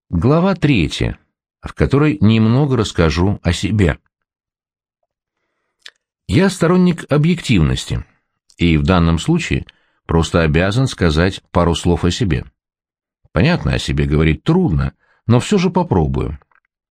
Глава 3, в которой немного расскажу о себе. Я сторонник объективности, и в данном случае просто обязан сказать пару слов о себе. Понятно, о себе говорить трудно, но все же попробую.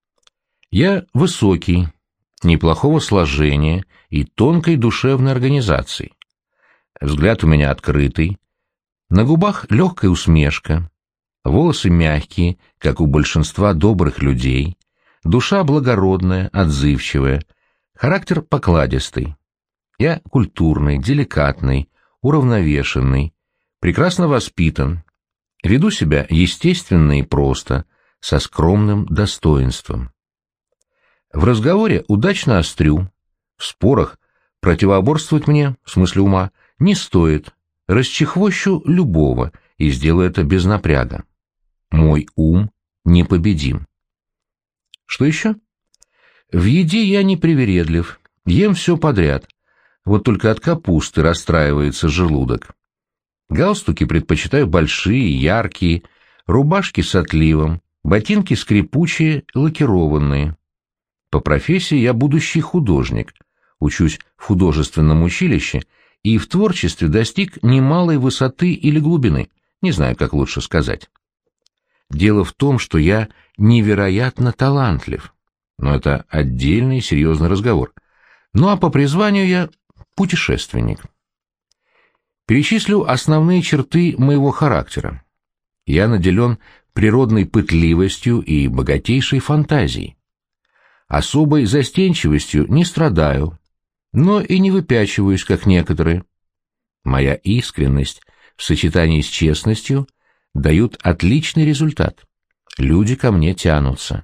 Я высокий, неплохого сложения и тонкой душевной организации. Взгляд у меня открытый, на губах легкая усмешка, волосы мягкие, как у большинства добрых людей, душа благородная, отзывчивая, характер покладистый. Я культурный, деликатный, уравновешенный, прекрасно воспитан, веду себя естественно и просто, со скромным достоинством. В разговоре удачно острю, в спорах противоборствовать мне, в смысле ума, не стоит, расчехвощу любого и сделаю это без напряга. Мой ум непобедим. Что еще? В еде я не привередлив, ем все подряд, вот только от капусты расстраивается желудок. Галстуки предпочитаю большие, яркие, рубашки с отливом, ботинки скрипучие, лакированные. По профессии я будущий художник, учусь в художественном училище и в творчестве достиг немалой высоты или глубины, не знаю, как лучше сказать. Дело в том, что я невероятно талантлив, но это отдельный серьезный разговор. Ну а по призванию я путешественник. Перечислю основные черты моего характера. Я наделен природной пытливостью и богатейшей фантазией. Особой застенчивостью не страдаю, но и не выпячиваюсь, как некоторые. Моя искренность в сочетании с честностью дают отличный результат. Люди ко мне тянутся.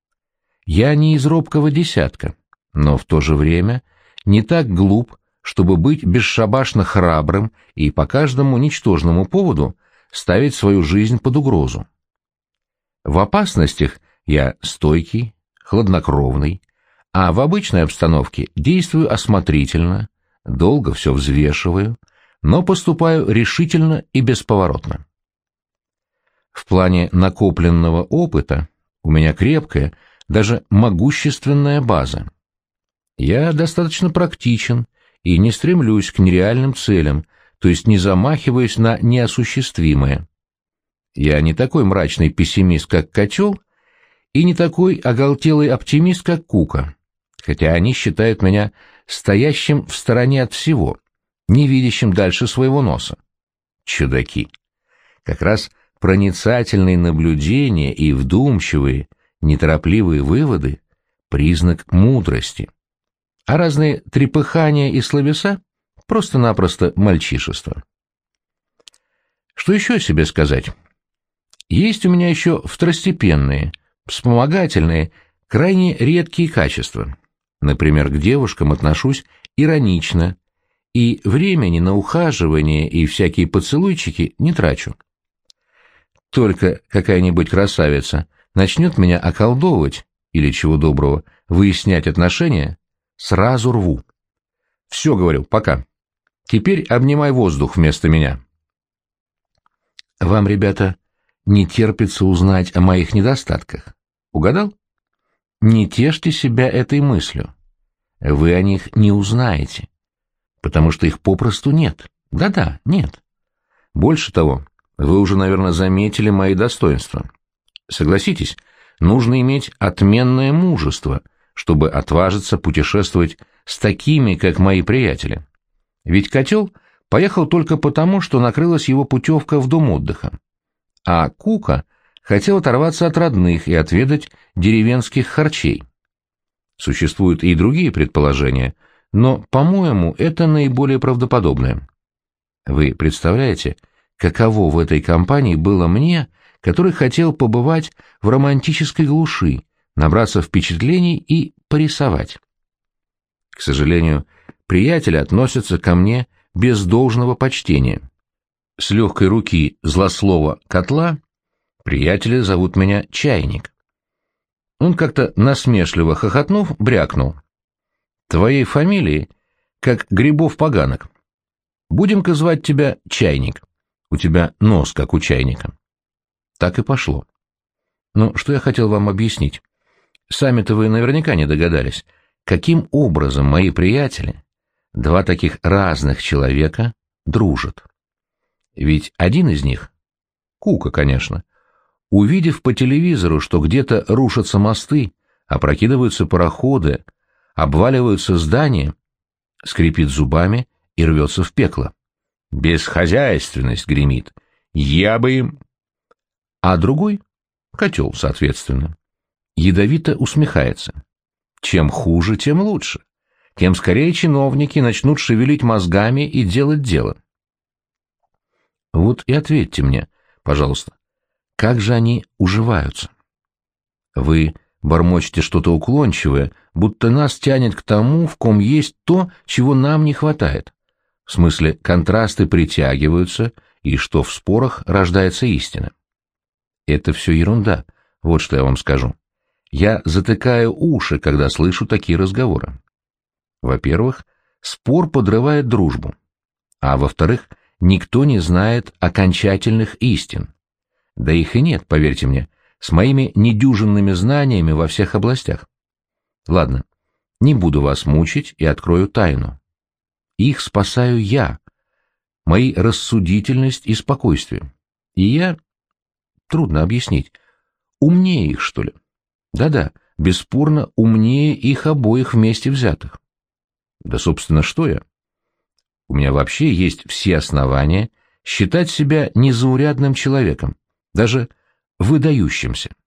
Я не из робкого десятка, но в то же время не так глуп, чтобы быть бесшабашно храбрым и по каждому ничтожному поводу ставить свою жизнь под угрозу. В опасностях я стойкий, хладнокровный, а в обычной обстановке действую осмотрительно, долго все взвешиваю, но поступаю решительно и бесповоротно. В плане накопленного опыта у меня крепкая, даже могущественная база. Я достаточно практичен и не стремлюсь к нереальным целям, то есть не замахиваюсь на неосуществимое. Я не такой мрачный пессимист, как Котел, и не такой оголтелый оптимист, как Кука, хотя они считают меня стоящим в стороне от всего, не видящим дальше своего носа. Чудаки. Как раз проницательные наблюдения и вдумчивые, неторопливые выводы — признак мудрости, а разные трепыхания и словеса — просто-напросто мальчишество. Что еще о себе сказать? Есть у меня еще второстепенные, вспомогательные, крайне редкие качества. Например, к девушкам отношусь иронично, и времени на ухаживание и всякие поцелуйчики не трачу. Только какая-нибудь красавица начнет меня околдовывать или, чего доброго, выяснять отношения, сразу рву. Все, говорю, пока. Теперь обнимай воздух вместо меня. Вам, ребята, не терпится узнать о моих недостатках. Угадал? Не тешьте себя этой мыслью. Вы о них не узнаете, потому что их попросту нет. Да-да, нет. Больше того, вы уже, наверное, заметили мои достоинства. Согласитесь, нужно иметь отменное мужество, чтобы отважиться путешествовать с такими, как мои приятели. Ведь Котел поехал только потому, что накрылась его путевка в дом отдыха. А Кука хотел оторваться от родных и отведать деревенских харчей. Существуют и другие предположения, но, по-моему, это наиболее правдоподобное. Вы представляете, каково в этой компании было мне, который хотел побывать в романтической глуши, набраться впечатлений и порисовать? К сожалению, приятели относятся ко мне без должного почтения. С легкой руки злослова Котла приятели зовут меня Чайник. Он как-то насмешливо хохотнув, брякнул: «Твоей фамилии, как грибов-поганок. Будем-ка звать тебя Чайник. У тебя нос, как у чайника». Так и пошло. Но что я хотел вам объяснить? Сами-то вы наверняка не догадались, каким образом мои приятели, два таких разных человека, дружат. Ведь один из них, Кука, конечно, увидев по телевизору, что где-то рушатся мосты, опрокидываются пароходы, обваливаются здания, скрипит зубами и рвется в пекло. Бесхозяйственность гремит. Я бы им... А другой, котел, соответственно, ядовито усмехается. Чем хуже, тем лучше. Тем скорее чиновники начнут шевелить мозгами и делать дело. Вот и ответьте мне, пожалуйста, как же они уживаются? Вы бормочете что-то уклончивое, будто нас тянет к тому, в ком есть то, чего нам не хватает. В смысле, контрасты притягиваются, и что в спорах рождается истина. Это все ерунда, вот что я вам скажу. Я затыкаю уши, когда слышу такие разговоры. Во-первых, спор подрывает дружбу, а во-вторых, никто не знает окончательных истин. Да их и нет, поверьте мне, с моими недюжинными знаниями во всех областях. Ладно, не буду вас мучить и открою тайну. Их спасаю я, мои рассудительность и спокойствие. И я, трудно объяснить, умнее их, что ли? Да-да, бесспорно умнее их обоих вместе взятых. Да, собственно, что я? У меня вообще есть все основания считать себя незаурядным человеком, даже выдающимся.